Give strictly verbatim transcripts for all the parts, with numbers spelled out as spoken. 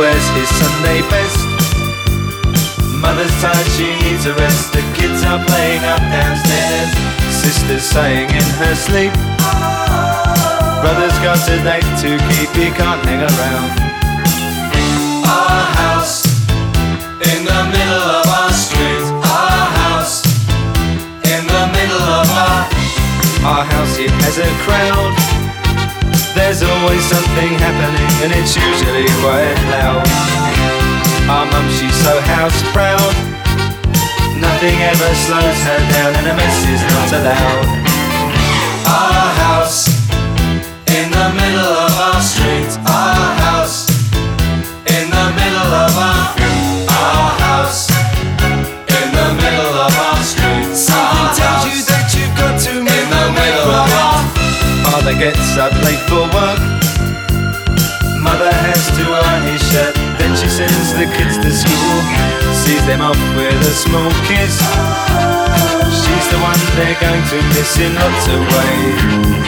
wears his Sunday best. Mother's tired, she needs a rest. The kids are playing up downstairs. Sister's sighing in her sleep. Brother's got a date to keep, he can't hang around. Our house in the middle of our street. Our house in the middle of our Our house, it has a crowd. There's always something happening and it's usually quite loud. Our mum, she's so house proud. Nothing ever slows her down and a mess is not allowed. Our house in the middle of our street. Our house in the middle of our Our house in the middle of our street. Something tells you that you've got to in the middle of our Father gets up late for work. Mother has to iron his shirt. Then she sends the kids to school, sees them off with a small kiss. She's the one they're going to miss in lots of ways.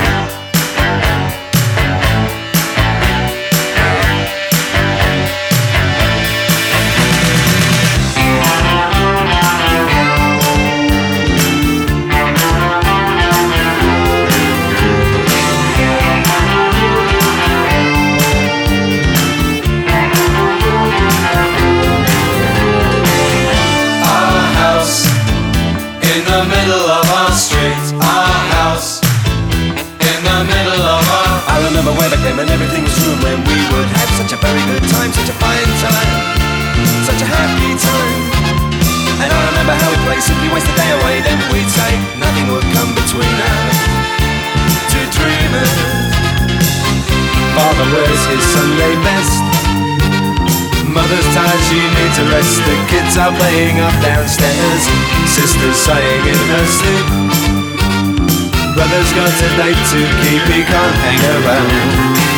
In the middle of our street, our house in the middle of our I remember way back then when everything was true, when we would have such a very good time, such a fine time, such a happy time. And I remember how we'd play, simply waste the day away. Then we'd say nothing would come between us, two dreamers. Father wears his Sunday best. Mother's tired, she needs a rest. The kids are playing up downstairs. Sister's sighing in her sleep. Brother's got a date to keep, he can't hang around.